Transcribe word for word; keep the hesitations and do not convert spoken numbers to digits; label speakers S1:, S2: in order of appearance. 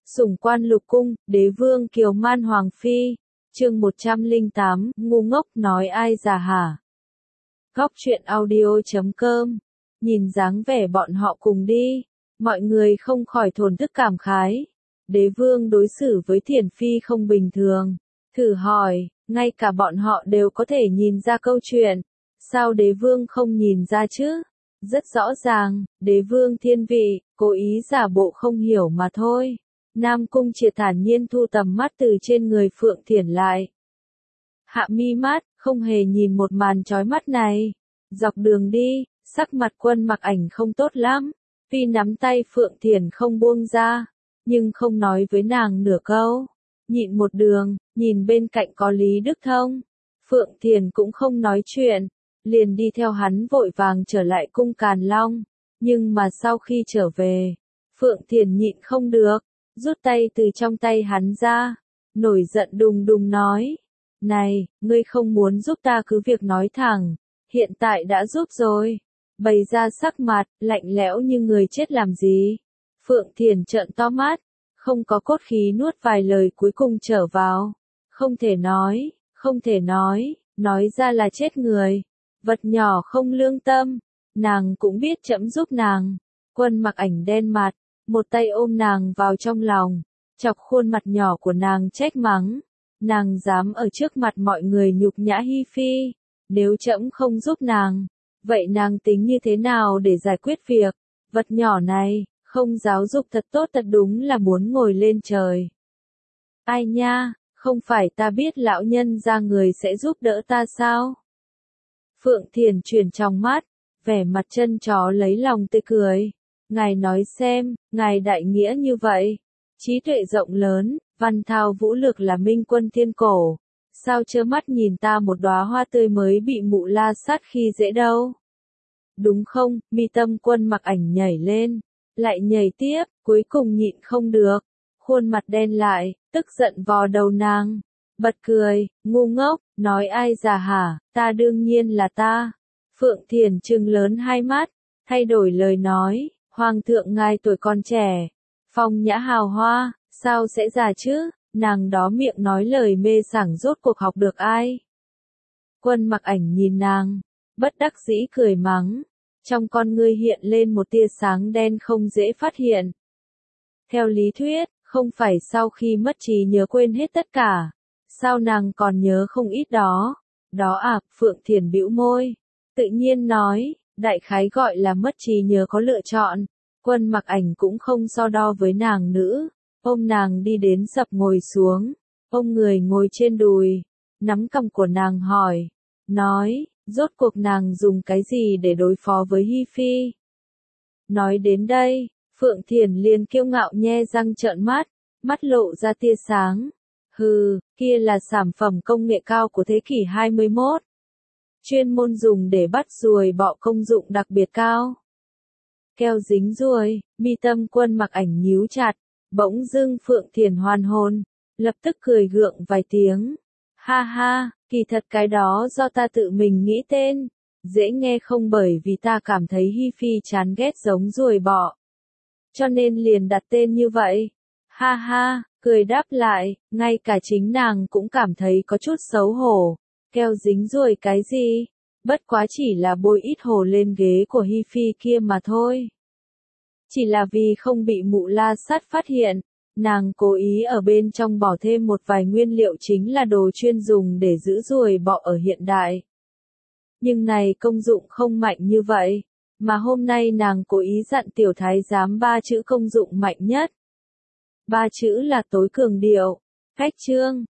S1: Sủng quan lục cung, đế vương kiều man hoàng phi. Chương một trăm lẻ tám, ngu ngốc nói ai già hả? Góc truyện audio chấm com. Nhìn dáng vẻ bọn họ cùng đi, mọi người không khỏi thổn thức cảm khái. Đế vương đối xử với Thiển Phi không bình thường. Thử hỏi, ngay cả bọn họ đều có thể nhìn ra câu chuyện. Sao đế vương không nhìn ra chứ? Rất rõ ràng, đế vương thiên vị, cố ý giả bộ không hiểu mà thôi. Nam Cung Triệt thản nhiên thu tầm mắt từ trên người Phượng Thiển lại. Hạ mi mắt, không hề nhìn một màn chói mắt này. Dọc đường đi, sắc mặt Quân Mặc Ảnh không tốt lắm. Phi nắm tay Phượng Thiển không buông ra, nhưng không nói với nàng nửa câu. Nhịn một đường, nhìn bên cạnh có Lý Đức Thông. Phượng Thiển cũng không nói chuyện, liền đi theo hắn vội vàng trở lại cung Càn Long. Nhưng mà sau khi trở về, Phượng Thiển nhịn không được, rút tay từ trong tay hắn ra, nổi giận đùng đùng nói. Này, ngươi không muốn giúp ta cứ việc nói thẳng, hiện tại đã giúp rồi. Bày ra sắc mặt, lạnh lẽo như người chết làm gì. Phượng Thiển trợn to mắt, không có cốt khí nuốt vài lời cuối cùng trở vào. Không thể nói, không thể nói, nói ra là chết người. Vật nhỏ không lương tâm, nàng cũng biết trẫm giúp nàng. Quân Mặc Ảnh đen mặt, một tay ôm nàng vào trong lòng, chọc khuôn mặt nhỏ của nàng trách mắng. Nàng dám ở trước mặt mọi người nhục nhã Hi Phi, nếu trẫm không giúp nàng, vậy nàng tính như thế nào để giải quyết việc? Vật nhỏ này, không giáo dục thật tốt thật đúng là muốn ngồi lên trời. Ai nha, không phải ta biết lão nhân ra người sẽ giúp đỡ ta sao? Phượng Thiển chuyển trong mắt, vẻ mặt chân chó lấy lòng tươi cười. Ngài nói xem, ngài đại nghĩa như vậy, trí tuệ rộng lớn, văn thao vũ lược là minh quân thiên cổ. Sao trơ mắt nhìn ta một đóa hoa tươi mới bị mụ la sát khi dễ đâu? Đúng không? Mi tâm Quân Mặc Ảnh nhảy lên, lại nhảy tiếp, cuối cùng nhịn không được. Khuôn mặt đen lại, tức giận vò đầu nàng. Bật cười, ngu ngốc, nói ai già hả, ta đương nhiên là ta. Phượng Thiển trừng lớn hai mắt, thay đổi lời nói, hoàng thượng ngài tuổi còn trẻ, phong nhã hào hoa, sao sẽ già chứ, nàng đó miệng nói lời mê sảng rốt cuộc học được ai. Quân Mặc Ảnh nhìn nàng, bất đắc dĩ cười mắng, trong con ngươi hiện lên một tia sáng đen không dễ phát hiện. Theo lý thuyết, không phải sau khi mất trí nhớ quên hết tất cả, sao nàng còn nhớ không ít đó, đó à, Phượng Thiển bĩu môi, tự nhiên nói, đại khái gọi là mất trí nhớ có lựa chọn. Quân Mặc Ảnh cũng không so đo với nàng nữ, ôm nàng đi đến sập ngồi xuống, ôm người ngồi trên đùi, nắm cằm của nàng hỏi, nói, rốt cuộc nàng dùng cái gì để đối phó với Hi Phi? Nói đến đây, Phượng Thiển liền kiêu ngạo nhe răng trợn mắt, mắt lộ ra tia sáng. Hừ, kia là sản phẩm công nghệ cao của thế kỷ hai mươi mốt. Chuyên môn dùng để bắt ruồi bọ, công dụng đặc biệt cao. Keo dính ruồi, mi tâm Quân Mặc Ảnh nhíu chặt, bỗng dưng Phượng Thiển hoàn hồn, lập tức cười gượng vài tiếng. Ha ha, kỳ thật cái đó do ta tự mình nghĩ tên, dễ nghe không, bởi vì ta cảm thấy Hi Phi chán ghét giống ruồi bọ, cho nên liền đặt tên như vậy. Ha ha, cười đáp lại, ngay cả chính nàng cũng cảm thấy có chút xấu hổ. Keo dính ruồi cái gì? Bất quá chỉ là bôi ít hồ lên ghế của Hi Phi kia mà thôi. Chỉ là vì không bị mụ la sát phát hiện, nàng cố ý ở bên trong bỏ thêm một vài nguyên liệu chính là đồ chuyên dùng để giữ ruồi bọ ở hiện đại. Nhưng này công dụng không mạnh như vậy, mà hôm nay nàng cố ý dặn tiểu thái giám ba chữ công dụng mạnh nhất. Ba chữ là tối cường điệu, cách chương.